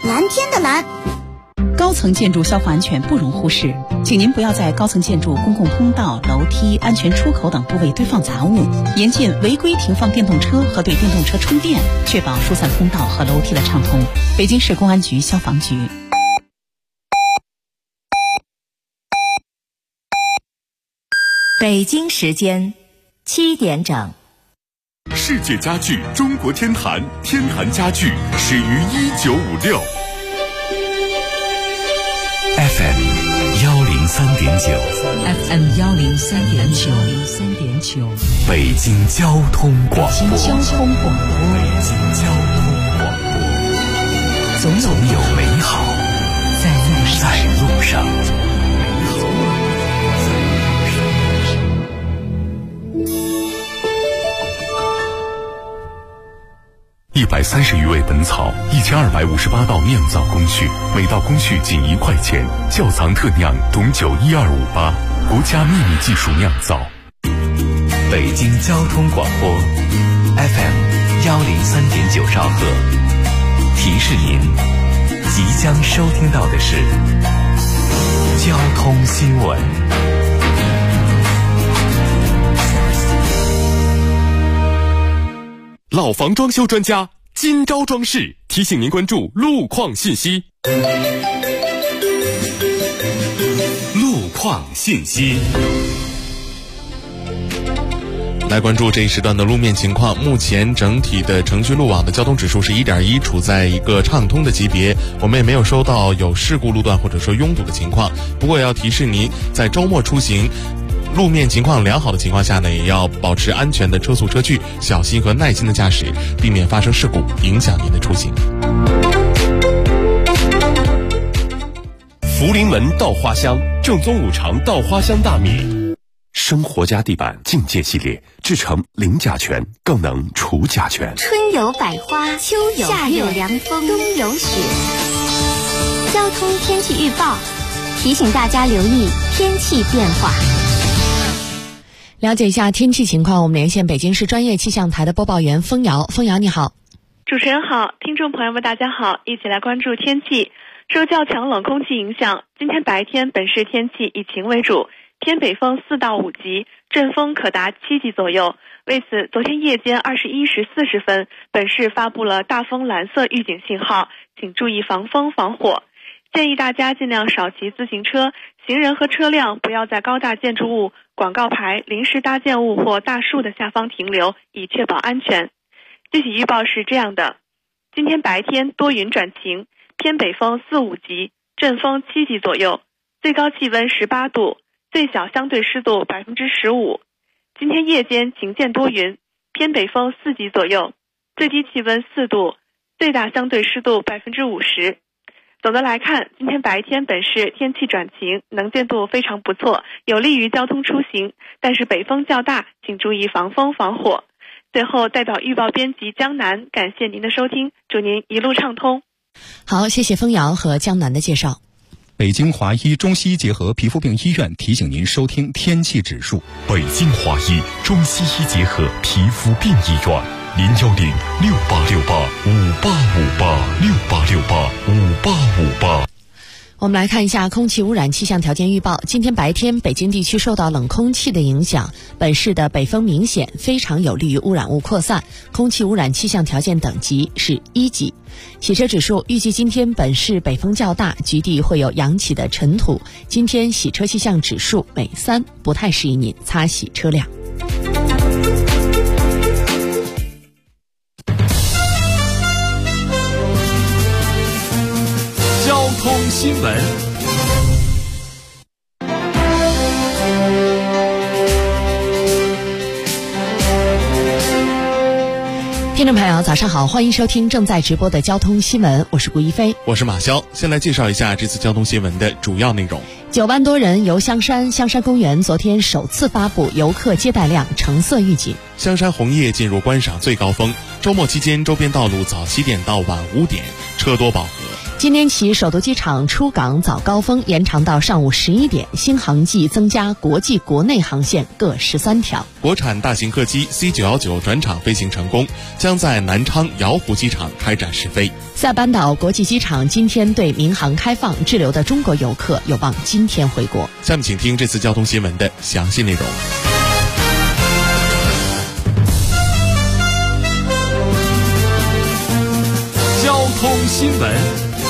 蓝天的蓝。 高层建筑消防安全不容忽视，请您不要在高层建筑公共通道、楼梯、安全出口等部位堆放杂物，严禁违规停放电动车和对电动车充电，确保疏散通道和楼梯的畅通。北京市公安局消防局。 北京时间7点整。 世界家具中国天坛，天坛家具始于1956。 FM 103.9 FM 103.9 北京交通广播。总有美好在路上。130余味本草，1258道酿造工序，每道工序仅1块钱。窖藏特酿董酒12588，国家秘密技术酿造。北京交通广播 FM 103.9兆赫，提示您即将收听到的是交通新闻。 老房装修专家金招装饰提醒您关注路况信息。 路况信息， 来关注这一时段的路面情况。目前整体的城区路网的交通指数是 1.1， 处在一个畅通的级别，我们也没有收到有事故路段或者说拥堵的情况。不过也要提示您，在周末出行路面情况良好的情况下呢，也要保持安全的车速车距，小心和耐心的驾驶，避免发生事故影响您的出行。 福临门稻花香，正宗五常稻花香大米。生活家地板境界系列制成零甲醛，更能除甲醛。 春有百花，秋有夏有凉风，冬有雪。交通天气预报提醒大家留意天气变化。 了解一下天气情况，我们连线北京市专业气象台的播报员枫瑶。枫瑶你好。 主持人好，听众朋友们大家好，一起来关注天气。受较强冷空气影响，今天白天本市天气以晴为主，偏北风4到5级，阵风可达7级左右。为此，昨天夜间21时40分，本市发布了大风蓝色预警信号，请注意防风防火。建议大家尽量少骑自行车，行人和车辆不要在高大建筑物、广告牌、临时搭建物或大树的下方停留，以确保安全。具体预报是这样的：今天白天多云转晴，偏北风4、5级，阵风7级左右，最高气温18度，最小相对湿度15%。今天夜间晴间多云，偏北风4级左右，最低气温4度，最大相对湿度50%。总的来看，今天白天本市天气转晴，能见度非常不错，有利于交通出行，但是北风较大，请注意防风防火。最后，代表预报编辑江南感谢您的收听，祝您一路畅通。 好，谢谢枫瑶和江南的介绍。 北京华医中西医结合皮肤病医院提醒您收听天气指数。 北京华医中西医结合皮肤病医院，0806-5858-5858，6868-5858。 我们来看一下空气污染气象条件预报。今天白天，北京地区受到冷空气的影响，本市的北风明显，非常有利于污染物扩散，空气污染气象条件等级是1级。洗车指数预计今天本市北风较大，局地会有扬起的尘土，今天洗车气象指数为3，不太适宜您擦洗车辆。 交通新闻。 听众朋友早上好，欢迎收听正在直播的交通新闻，我是顾一飞， 我是马潇。先来介绍一下这次交通新闻的主要内容。 9万多人游香山公园昨天首次发布游客接待量橙色预警。 香山红叶进入观赏最高峰，周末期间周边道路早7点到晚5点车多饱和。 今天起，首都机场出港早高峰延长到上午11点，新航季增加国际国内航线各13条。 国产大型客机 C919 转场飞行成功，将在南昌瑶湖机场开展试飞。 塞班岛国际机场今天对民航开放，滞留的中国游客有望今天回国。 下面请听这次交通新闻的详细内容。 交通新闻。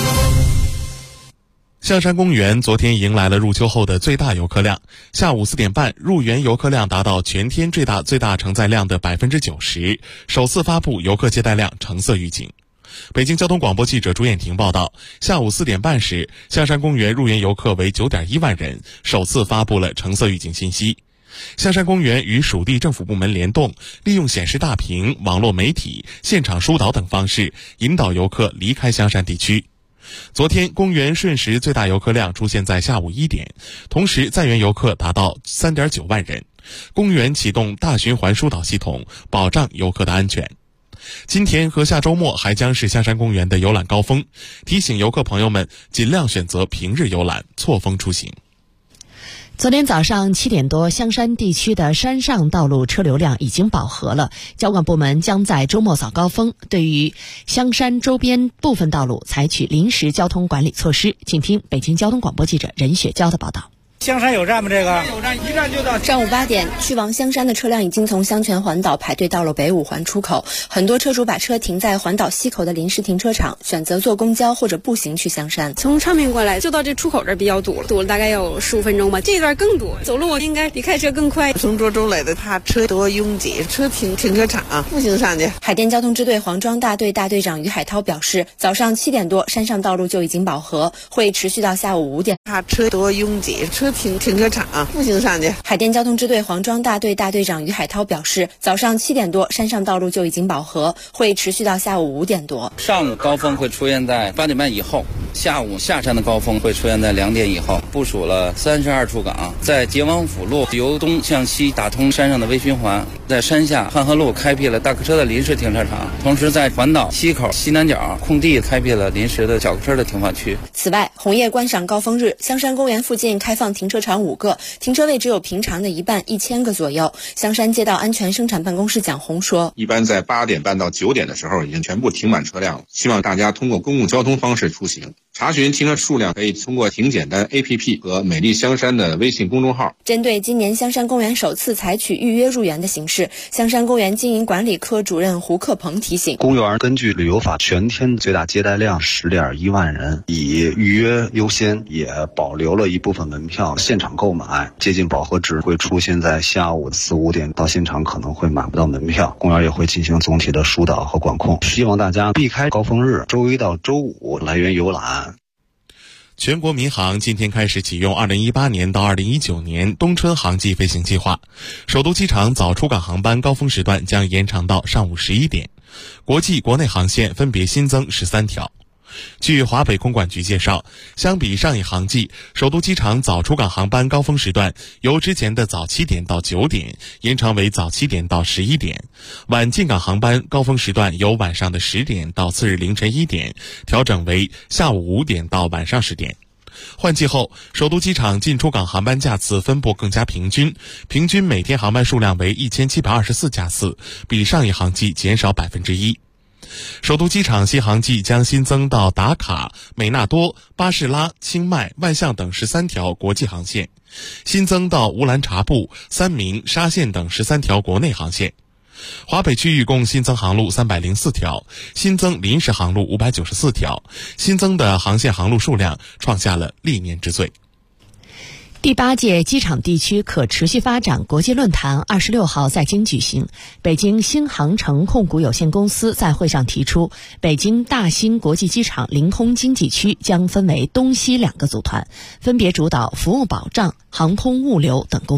象山公园昨天迎来了入秋后的最大游客量，下午4点半，入园游客量达到全天最大承载量的 90%， 首次发布游客接待量橙色预警。北京交通广播记者朱艳婷报道，下午4点半时，象山公园入园游客为 9.1万人，首次发布了橙色预警信息。象山公园与属地政府部门联动，利用显示大屏、网络媒体、现场疏导等方式，引导游客离开象山地区。昨天，公园瞬时最大游客量出现在下午1点，同时在园游客达到 3.9 万人。公园启动大循环疏导系统，保障游客的安全。今天和下周末还将是象山公园的游览高峰，提醒游客朋友们尽量选择平日游览，错峰出行。 昨天早上7点多，香山地区的山上道路车流量已经饱和了。交管部门将在周末早高峰对于香山周边部分道路采取临时交通管理措施。请听北京交通广播记者任雪娇的报道。 香山有站吗？这个有站，一站就到。 上午8点，去往香山的车辆已经从香泉环岛排队到了北五环出口。很多车主把车停在环岛西口的临时停车场，选择坐公交或者步行去香山。 从昌平过来就到这出口这儿比较堵了大概有15分钟吧。这段更堵，走路应该比开车更快。 从涿州来的，怕车多拥挤，车停车场，步行上去。 海淀交通支队黄庄大队大队长于海涛表示，早上7点多，山上道路就已经饱和，会持续到下午5点。 怕车多拥挤，车停车场。步行上去。 海淀交通支队黄庄大队大队长于海涛表示，早上7点多，山上道路就已经饱和，会持续到下午5点多。 上午高峰会出现在8点半以后，下午下山的高峰会出现在2点以后。部署了32处岗，在结王府路由东向西打通山上的微循环，在山下汉河路开辟了大客车的临时停车场，同时在环岛西口西南角空地开辟了临时的小客车的停放区。 此外，红叶观赏高峰日，香山公园附近开放停车场5个，停车位只有平常的一半，1000个左右。香山街道安全生产办公室蒋红说， 一般在8点半到9点的时候已经全部停满车辆了，希望大家通过公共交通方式出行。查询停车数量可以通过停简单 APP 和美丽香山的微信公众号。 针对今年香山公园首次采取预约入园的形式，香山公园经营管理科主任胡克鹏提醒， 公园根据旅游法全天最大接待量 10.1 万人，以预约优先，也保留了一部分门票现场购买。接近饱和值会出现在下午4、5点，到现场可能会买不到门票，公园也会进行总体的疏导和管控，希望大家避开高峰日，周1到周5来园游览。 全国民航今天开始启用2018年到2019年冬春航季飞行计划，首都机场早出港航班高峰时段将延长到上午11点，国际国内航线分别新增13条。据华北空管局介绍，相比上一航季，首都机场早出港航班高峰时段由之前的早7点到9点延长为早7点到11点，晚进港航班高峰时段由晚上的10点到次日凌晨1点调整为下午5点到晚上10点。换季后，首都机场进出港航班架次分布更加平均，平均每天航班数量为1724架次，比上一航季减少 1%。首都机场新航季将新增到达卡、美纳多、巴士拉、清迈、万象等13条国际航线，新增到乌兰察布、三明、沙县等13条国内航线。华北区域共新增航路304条，新增临时航路594条，新增的航线航路数量创下了历年之最。 第8届机场地区可持续发展国际论坛26号在京举行。北京新航城控股有限公司在会上提出，北京大兴国际机场临空经济区将分为东西2个组团，分别主导服务保障、航空物流等功能。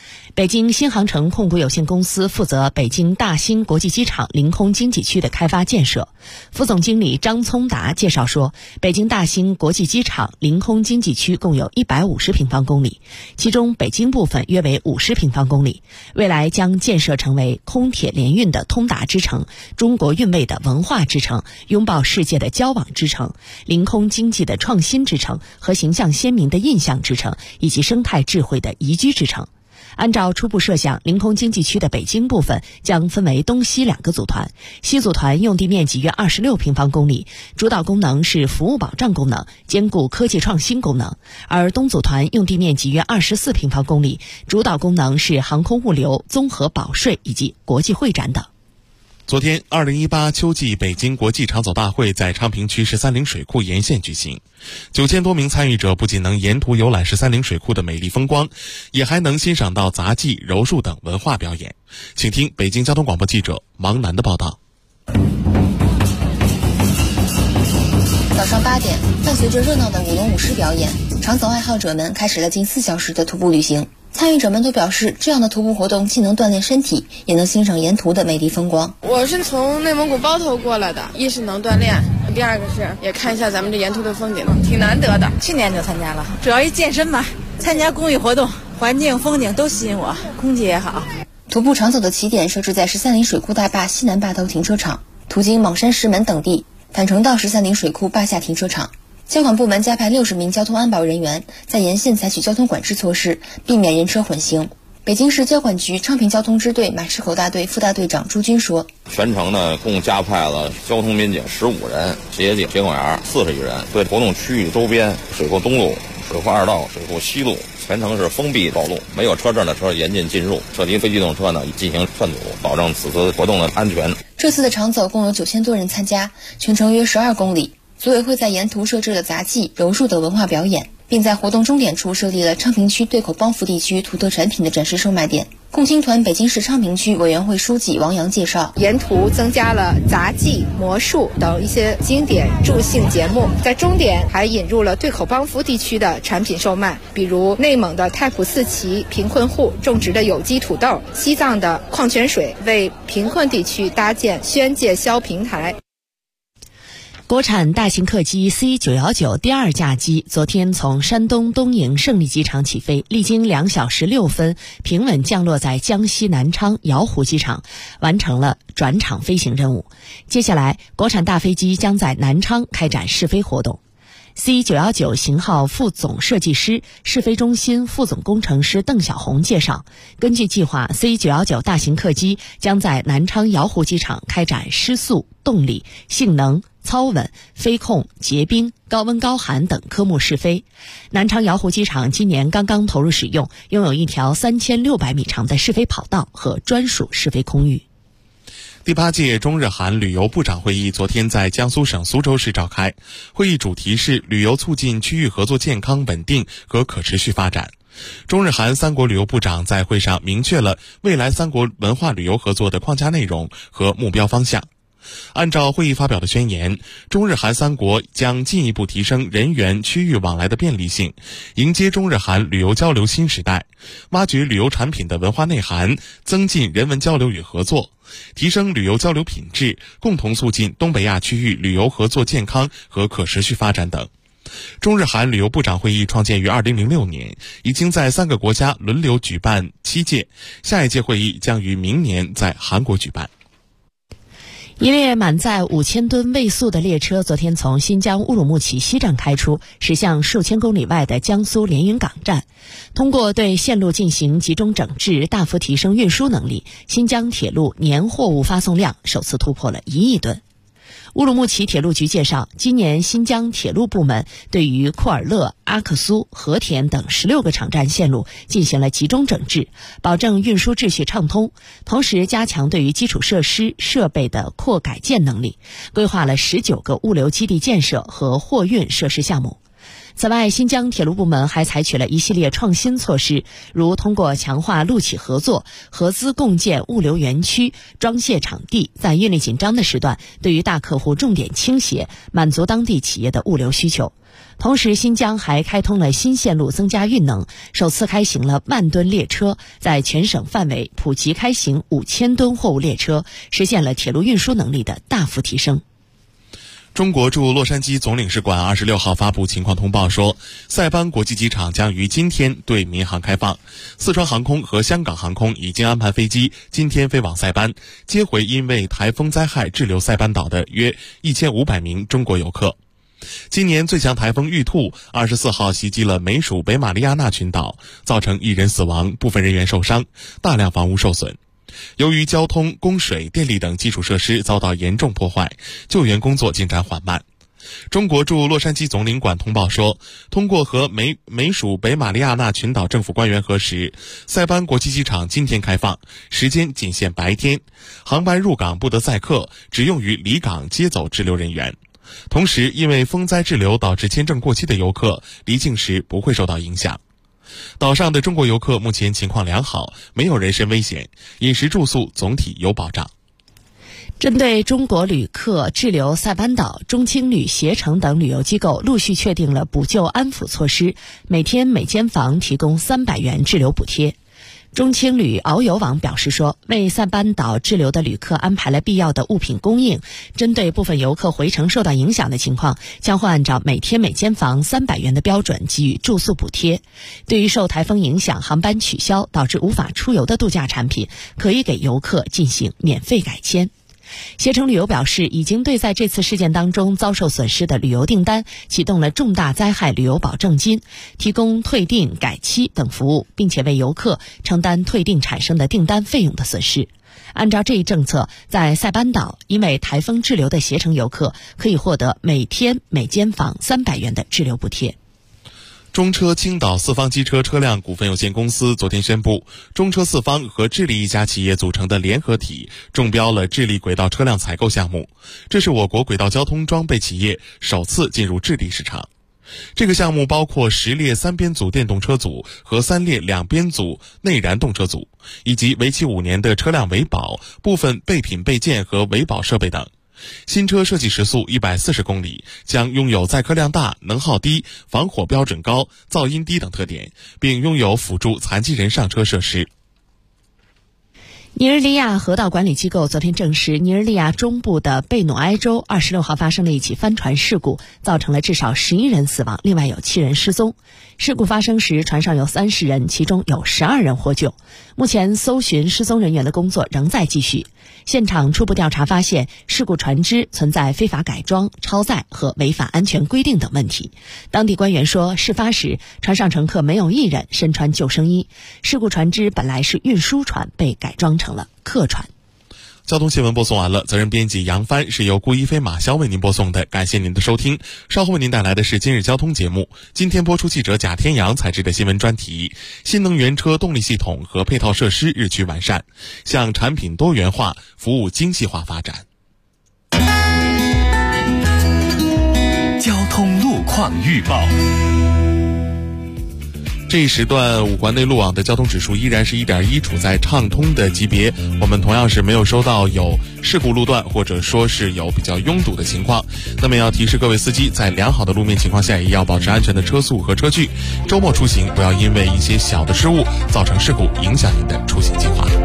北京新航城控股有限公司负责北京大兴国际机场临空经济区的开发建设。副总经理张聪达介绍说，北京大兴国际机场临空经济区共有150平方公里，其中北京部分约为50平方公里，未来将建设成为空铁联运的通达之城、中国韵味的文化之城、拥抱世界的交往之城、临空经济的创新之城和形象鲜明的印象之城，以及生态智慧的宜居之城。按照初步设想，临空经济区的北京部分将分为东西2个组团，西组团用地面积约26平方公里，主导功能是服务保障功能，兼顾科技创新功能；而东组团用地面积约24平方公里，主导功能是航空物流、综合保税以及国际会展等。 昨天，2018秋季北京国际长走大会在昌平区13陵水库沿线举行，9000多名参与者不仅能沿途游览13陵水库的美丽风光，也还能欣赏到杂技、柔术等文化表演。请听北京交通广播记者王楠的报道。 早上8点，伴随着热闹的舞龙舞狮表演，长走爱好者们开始了近4小时的徒步旅行。参与者们都表示，这样的徒步活动既能锻炼身体，也能欣赏沿途的美丽风光。 我是从内蒙古包头过来的，一是能锻炼，第二个是也看一下咱们这沿途的风景，挺难得的。 去年就参加了，主要一健身吧，参加公益活动，环境风景都吸引我，空气也好。 徒步长走的起点设置在13陵水库大坝西南坝头停车场，途经莽山石门等地，返程到13陵水库坝下停车场。交管部门加派60名交通安保人员，在沿线采取交通管制措施，避免人车混行。北京市交管局昌平交通支队马市口大队副大队长朱军说， 全程呢共加派了交通民警15人，协警、协管员40余人，对活动区域周边水库东路、水库2道、水库西路全程是封闭道路，没有车证的车严禁进入，涉及非机动车呢进行劝阻，保证此次活动的安全。 这次的长走共有9000多人参加，全程约12公里。组委会在沿途设置了杂技、柔术等文化表演，并在活动终点处设立了昌平区对口帮扶地区土特产品的展示售卖点。共青团北京市昌平区委员会书记王阳介绍， 沿途增加了杂技、魔术等一些经典助兴节目，在终点还引入了对口帮扶地区的产品售卖，比如内蒙的太仆寺旗贫困户种植的有机土豆，西藏的矿泉水，为贫困地区搭建宣介销平台。 国产大型客机 C919 第2架机昨天从山东东营胜利机场起飞，历经2小时6分，平稳降落在江西南昌瑶湖机场，完成了转场飞行任务。接下来，国产大飞机将在南昌开展试飞活动。C919 型号副总设计师、试飞中心副总工程师邓小红介绍，根据计划 ，C919 大型客机将在南昌瑶湖机场开展失速、动力、性能、操稳、飞控、结冰、高温高寒等科目试飞。南昌瑶湖机场今年刚刚投入使用，拥有一条3600米长的试飞跑道和专属试飞空域。 第8届中日韩旅游部长会议昨天在江苏省苏州市召开，会议主题是旅游促进区域合作健康稳定和可持续发展。中日韩3国旅游部长在会上明确了未来3国文化旅游合作的框架内容和目标方向。按照会议发表的宣言，中日韩3国将进一步提升人员区域往来的便利性，迎接中日韩旅游交流新时代，挖掘旅游产品的文化内涵，增进人文交流与合作，提升旅游交流品质，共同促进东北亚区域旅游合作健康和可持续发展等。中日韩旅游部长会议创建于2006年，已经在3个国家轮流举办7届，下一届会议将于明年在韩国举办。 一列满载5000吨卫素的列车昨天从新疆乌鲁木齐西站开出，驶向数千公里外的江苏连云港站。通过对线路进行集中整治，大幅提升运输能力，新疆铁路年货物发送量首次突破了1亿吨。乌鲁木齐铁路局介绍，今年新疆铁路部门对于库尔勒、阿克苏、和田等16个场站线路进行了集中整治，保证运输秩序畅通，同时加强对于基础设施设备的扩改建能力，规划了19个物流基地建设和货运设施项目。 此外，新疆铁路部门还采取了一系列创新措施，如通过强化陆企合作，合资共建物流园区、装卸场地，在运力紧张的时段，对于大客户重点倾斜，满足当地企业的物流需求。同时，新疆还开通了新线路，增加运能，首次开行了万吨列车，在全省范围普及开行5000吨货物列车，实现了铁路运输能力的大幅提升。 中国驻洛杉矶总领事馆26号发布情况通报说，塞班国际机场将于今天对民航开放，四川航空和香港航空已经安排飞机今天飞往塞班，接回因为台风灾害滞留塞班岛的约1500名中国游客。今年最强台风玉兔24号袭击了美属北马里亚纳群岛，造成1人死亡，部分人员受伤，大量房屋受损。由于交通、供水、电力等基础设施遭到严重破坏，救援工作进展缓慢。中国驻洛杉矶总领馆通报说，通过和美属北马里亚纳群岛政府官员核实，塞班国际机场今天开放，时间仅限白天，航班入港不得载客，只用于离港接走滞留人员。同时，因为风灾滞留导致签证过期的游客离境时不会受到影响。岛上的中国游客目前情况良好，没有人身危险，饮食住宿总体有保障。 针对中国旅客滞留塞班岛，中青旅、携程等旅游机构陆续确定了补救安抚措施，每天每间房提供300元滞留补贴。中青旅遨游网表示说，为塞班岛滞留的旅客安排了必要的物品供应，针对部分游客回程受到影响的情况，将会按照每天每间房300元的标准给予住宿补贴。对于受台风影响航班取消导致无法出游的度假产品，可以给游客进行免费改签。携程旅游表示，已经对在这次事件当中遭受损失的旅游订单启动了重大灾害旅游保证金，提供退订、改期等服务，并且为游客承担退订产生的订单费用的损失。按照这一政策，在塞班岛因为台风滞留的携程游客可以获得每天每间房300元的滞留补贴。 中车青岛四方机车车辆股份有限公司昨天宣布，中车四方和智利一家企业组成的联合体中标了智利轨道车辆采购项目，这是我国轨道交通装备企业首次进入智利市场。这个项目包括10列3编组电动车组和3列2编组内燃动车组，以及为期5年的车辆维保、部分备品备件和维保设备等。新车设计时速140公里，将拥有载客量大、能耗低、防火标准高、噪音低等特点，并拥有辅助残疾人上车设施。 尼日利亚河道管理机构昨天证实，尼日利亚中部的贝努埃州26号发生了一起帆船事故，造成了至少11人死亡，另外有7人失踪。事故发生时，船上有30人，其中有12人获救。目前搜寻失踪人员的工作仍在继续。现场初步调查发现，事故船只存在非法改装、超载和违反安全规定等问题。当地官员说，事发时船上乘客没有一人身穿救生衣。事故船只本来是运输船，被改装成了客船。 交通新闻播送完了，责任编辑杨帆，是由顾一飞、马潇为您播送的，感谢您的收听。稍后为您带来的是今日交通节目。今天播出记者贾天阳采制的新闻专题：新能源车动力系统和配套设施日趋完善，向产品多元化、服务精细化发展。 交通路况预报。 这一时段五环内路网的交通指数依然是1.1，处在畅通的级别。我们同样是没有收到有事故路段或者说是有比较拥堵的情况。那么要提示各位司机，在良好的路面情况下，也要保持安全的车速和车距。周末出行不要因为一些小的失误造成事故，影响您的出行计划。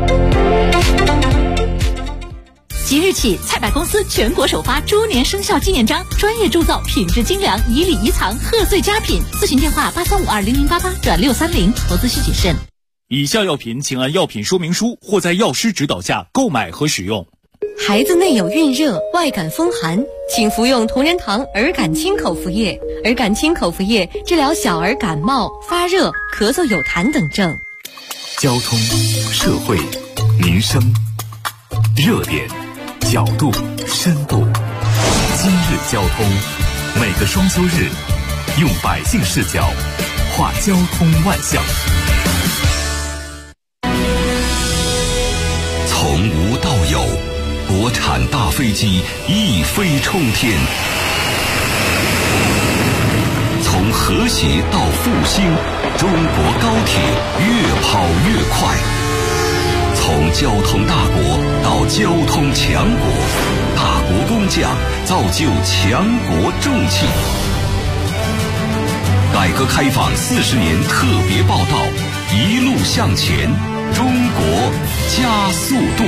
即日起，菜百公司全国首发猪年生肖纪念章，专业铸造，品质精良，以礼仪藏，贺岁佳品。咨询电话83520088转630，投资需谨慎。 以下药品请按药品说明书或在药师指导下购买和使用。 孩子内有孕热、外感风寒，请服用同仁堂儿感清口服液。儿感清口服液治疗小儿感冒、发热、咳嗽有痰等症。 交通、社会、民生、热点、角度、深度。今日交通，每个双休日，用百姓视角画交通万象。从无到有，国产大飞机一飞冲天。从和谐到复兴，中国高铁越跑越快。从交通大国到交通强国，大国工匠造就强国重器。改革开放40年特别报道，一路向前，中国加速度。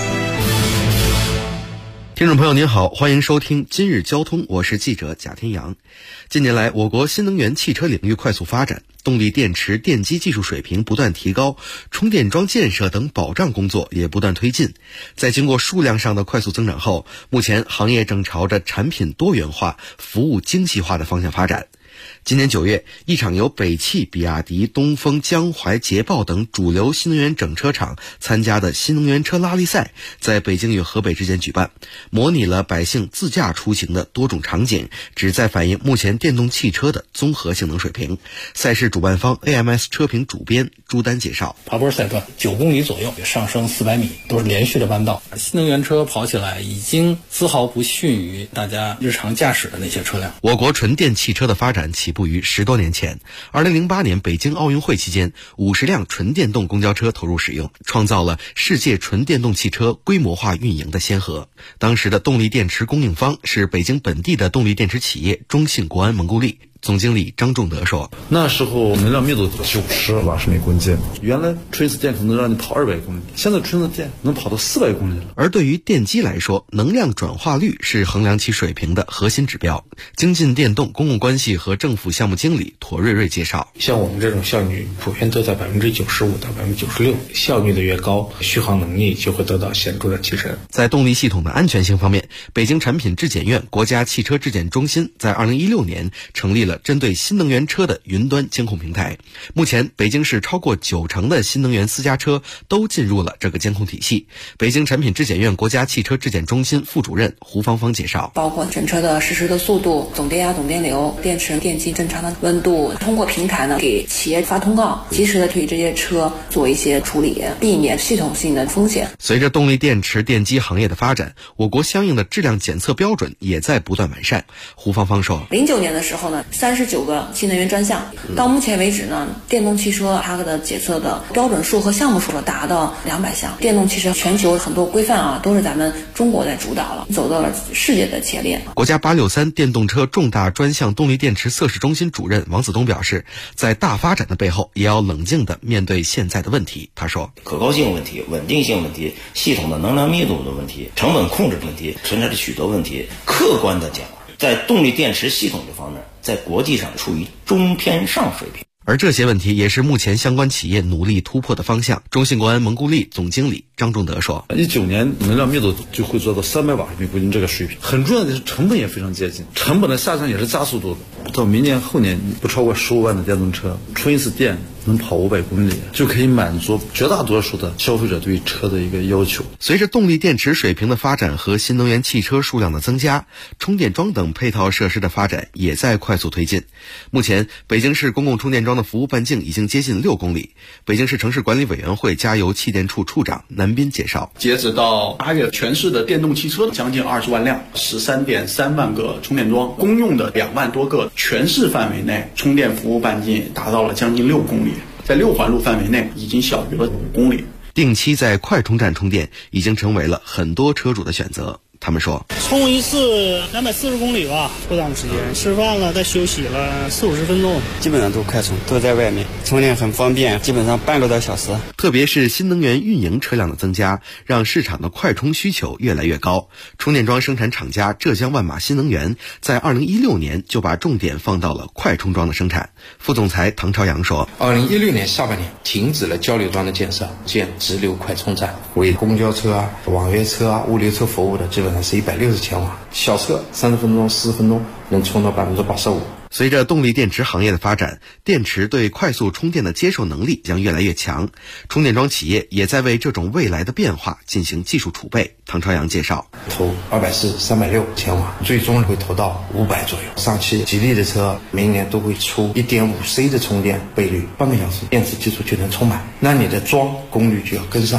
听众朋友您好，欢迎收听今日交通，我是记者贾天阳。近年来，我国新能源汽车领域快速发展，动力电池电机技术水平不断提高，充电桩建设等保障工作也不断推进。在经过数量上的快速增长后，目前行业正朝着产品多元化、服务精细化的方向发展。今年9月，一场由北汽、比亚迪、东风、江淮、捷豹等主流新能源整车厂参加的新能源车拉力赛在北京与河北之间举办，模拟了百姓自驾出行的多种场景，旨在反映目前电动汽车的综合性能水平。赛事主办方 AMS 车评主编朱丹介绍， 爬坡赛段9公里左右，上升400米，都是连续的弯道。新能源车跑起来已经丝毫不逊于大家日常驾驶的那些车辆。 我国纯电汽车的发展起步于10多年前，2008年北京奥运会期间，50辆纯电动公交车投入使用，创造了世界纯电动汽车规模化运营的先河。当时的动力电池供应方是北京本地的动力电池企业中信国安蒙固力。总经理张仲德说， 那时候能量密度90瓦时每公斤，原来纯电可能让你跑200公里，现在纯电能跑到400公里了。 而对于电机来说，能量转化率是衡量其水平的核心指标。精进电动公共关系和政府项目经理妥瑞瑞介绍， 像我们这种效率普遍都在95%到96%，效率的越高，续航能力就会得到显著的提升。 在动力系统的安全性方面，北京产品质检院国家汽车质检中心在2016年成立了针对新能源车的云端监控平台。目前北京市超过90%的新能源私家车都进入了这个监控体系。北京产品质检院国家汽车质检中心副主任胡芳芳介绍， 包括整车的实时的速度、总电压、总电流、电池电机正常的温度，通过平台呢给企业发通告，及时的对这些车做一些处理，避免系统性的风险。 随着动力电池电机行业的发展，我国相应的质量检测标准也在不断完善。胡芳芳说 ，09年的时候呢，39个新能源专项，到目前为止呢，电动汽车它的检测的标准数和项目数达到200项。电动汽车全球很多规范都是咱们中国在主导了，走到了世界的前列。 国家863电动车重大专项动力电池测试中心主任王子东表示，在大发展的背后，也要冷静地面对现在的问题。他说， 可靠性问题、稳定性问题、系统的能量密度的问题、成本控制问题，存在着许多问题。客观的讲，在动力电池系统这方面，在国际上处于中偏上水平。 而这些问题也是目前相关企业努力突破的方向。中信国安蒙固力总经理张仲德说 ，19年能量密度就会做到300瓦时每公斤这个水平。很重要的是成本也非常接近，成本的下降也是加速度的。到明年后年，不超过15万的电动车，充一次电能跑500公里，就可以满足绝大多数的消费者对车的一个要求。 随着动力电池水平的发展和新能源汽车数量的增加，充电桩等配套设施的发展也在快速推进。目前，北京市公共充电桩的服务半径已经接近6公里。北京市城市管理委员会加油气电处处长南斌介绍， 截止到8月，全市的电动汽车将近20万辆，13.3万个充电桩，公用的2万多个，全市范围内充电服务半径达到了将近6公里，在6环路范围内已经小于了5公里。 定期在快充站充电已经成为了很多车主的选择。他们说， 充一次240公里吧，不长时间，吃饭了再休息了40-50分钟， 基本上都快充，都在外面充电很方便，基本上半个多小时。 特别是新能源运营车辆的增加，让市场的快充需求越来越高。充电桩生产厂家浙江万马新能源在2016年就把重点放到了快充桩的生产。副总裁唐朝阳说 ，2016年下半年停止了交流桩的建设，建直流快充站，为公交车网约车物流车服务的基本上是160千瓦，小车30分钟、40分钟能充到85%。 随着动力电池行业的发展，电池对快速充电的接受能力将越来越强。充电桩企业也在为这种未来的变化进行技术储备。唐朝阳介绍， 投240、360千瓦，最终会投到500左右。上汽、吉利的车明年都会出 1.5C 的充电倍率，半个小时电池基础就能充满，那你的桩功率就要跟上来。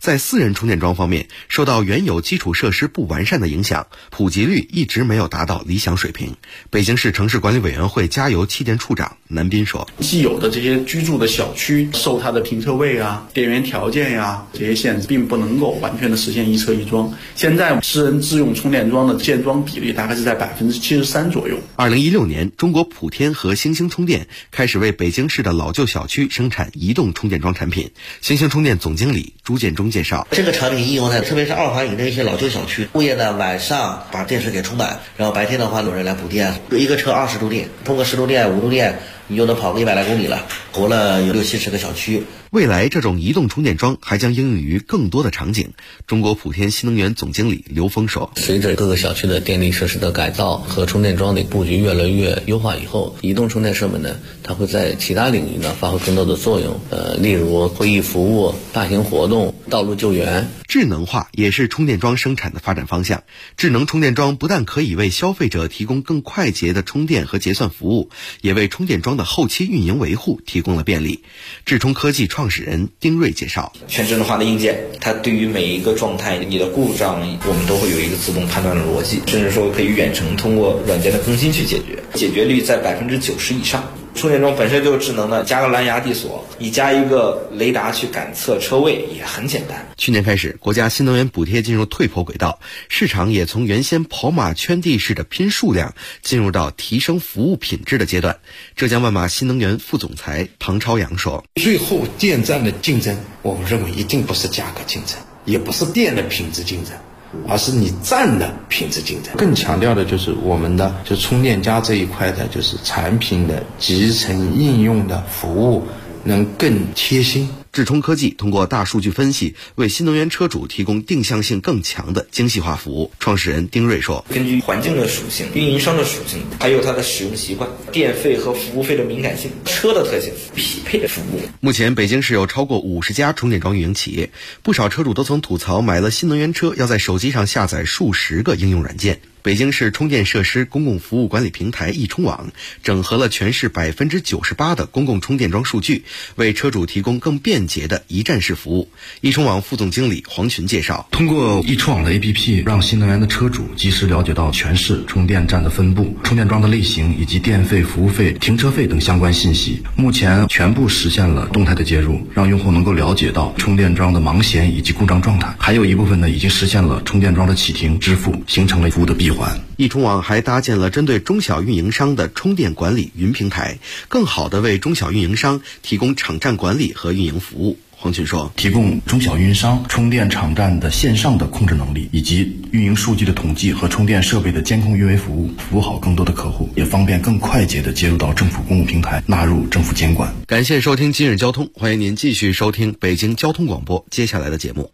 在私人充电桩方面，受到原有基础设施不完善的影响，普及率一直没有达到理想水平。北京市城市管理委员会加油气电处长南斌说， 既有的这些居住的小区受它的停车位啊、电源条件呀这些限制，并不能够完全的实现一车一装。现在私人自用充电桩的建装比例大概是在73%左右。 2016年，中国普天和星星充电开始为北京市的老旧小区生产移动充电桩产品。星星充电总经理朱建忠介绍， 这个产品应用在特别是2环以内一些老旧小区，物业呢晚上把电池给充满，然后白天的话有人来补电，一个车20度电，通过10度电、5度电，你就能跑个100来公里了，活了有60-70个小区。 未来这种移动充电桩还将应用于更多的场景。中国普天新能源总经理刘峰说， 随着各个小区的电力设施的改造和充电桩的布局越来越优化以后，移动充电设备呢，它会在其他领域呢发挥更多的作用，例如会议服务、大型活动、道路救援。 智能化也是充电桩生产的发展方向。智能充电桩不但可以为消费者提供更快捷的充电和结算服务，也为充电桩的后期运营维护提供了便利。智充科技创始人丁瑞介绍， 全智能化的硬件，它对于每一个状态你的故障，我们都会有一个自动判断的逻辑，甚至说可以远程通过软件的更新去解决，解决率在90%以上。充电桩本身就是智能的，加个蓝牙地锁，你加一个雷达去感测车位也很简单。 去年开始，国家新能源补贴进入退坡轨道，市场也从原先跑马圈地式的拼数量进入到提升服务品质的阶段。浙江万马新能源副总裁庞超阳说， 最后电站的竞争，我们认为一定不是价格竞争，也不是电的品质竞争，而是你站的品质竞争。更强调的就是我们的就充电家这一块的，就是产品的集成应用的服务能更贴心。 智充科技通过大数据分析，为新能源车主提供定向性更强的精细化服务。创始人丁瑞说， 根据环境的属性、运营商的属性，还有它的使用习惯、电费和服务费的敏感性、车的特性，匹配的服务。 目前北京市有超过50家充电桩运营企业，不少车主都曾吐槽买了新能源车要在手机上下载数十个应用软件。北京市充电设施公共服务管理平台易充网整合了全市98%的公共充电桩数据，为车主提供更便捷的一站式服务。易充网副总经理黄群介绍， 通过易充网的 APP， 让新能源的车主及时了解到全市充电站的分布、充电桩的类型以及电费、服务费、停车费等相关信息。目前全部实现了动态的接入，让用户能够了解到充电桩的盲弦以及故障状态。还有一部分呢，已经实现了充电桩的启停、支付，形成了服务的闭环。 易充网还搭建了针对中小运营商的充电管理云平台，更好地为中小运营商提供场站管理和运营服务。黄群说， 提供中小运营商充电场站的线上的控制能力，以及运营数据的统计和充电设备的监控运维服务，服务好更多的客户，也方便更快捷地接入到政府公共平台，纳入政府监管。 感谢收听今日交通，欢迎您继续收听北京交通广播接下来的节目。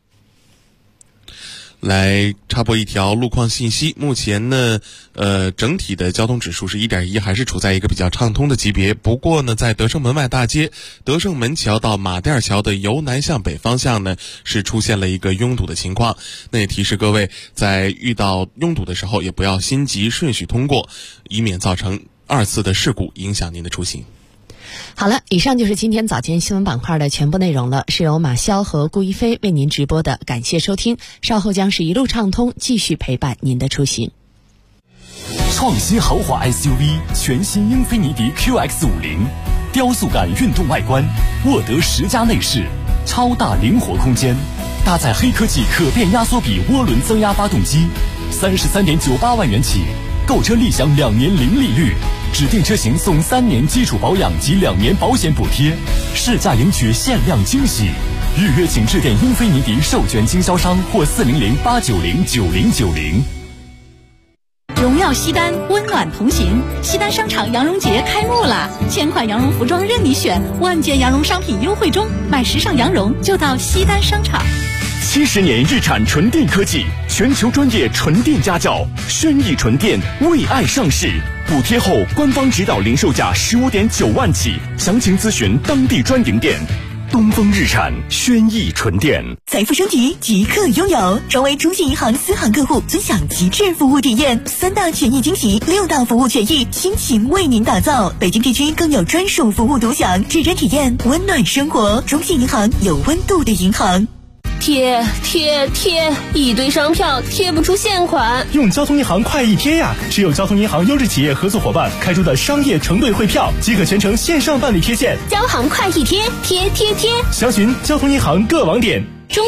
来插播一条路况信息，目前呢，整体的交通指数是 1.1， 还是处在一个比较畅通的级别。不过呢，在德胜门外大街、德胜门桥到马甸桥的由南向北方向呢，是出现了一个拥堵的情况。那也提示各位，在遇到拥堵的时候，也不要心急顺序通过，以免造成2次的事故，影响您的出行。 好了，以上就是今天早间新闻板块的全部内容了，是由马潇和顾一飞为您直播的，感谢收听，稍后将是一路畅通，继续陪伴您的出行。 创新豪华 SUV 全新英菲尼迪 QX50， 雕塑感运动外观，沃德10加内饰，超大灵活空间，搭载黑科技可变压缩比涡轮增压发动机，33.98万元起，购车立享2年零利率，指定车型送3年基础保养及2年保险补贴，试驾赢取限量惊喜。预约请致电英菲尼迪授权经销商或400-890-9090。 荣耀西单，温暖同行。西单商场羊绒节开幕啦！1000款羊绒服装任你选，万件羊绒商品优惠中，买时尚羊绒就到西单商场。 70年日产纯电科技，全球专业纯电家教，轩逸纯电为爱上市，补贴后官方指导零售价15.9万起，详情咨询当地专营店。东风日产，轩逸纯电。 财富升级即刻拥有，成为中信银行私行客户，尊享极致服务体验，3大权益惊喜，6大服务权益，倾情为您打造。北京地区更有专属服务独享，智臻体验温暖生活。中信银行有温度的银行。 贴，一堆商票贴不出现款。 用交通银行快易贴呀，持有交通银行优质企业合作伙伴开出的商业承兑汇票，即可全程线上办理贴现。 交行快易贴，贴。 详询交通银行各网点。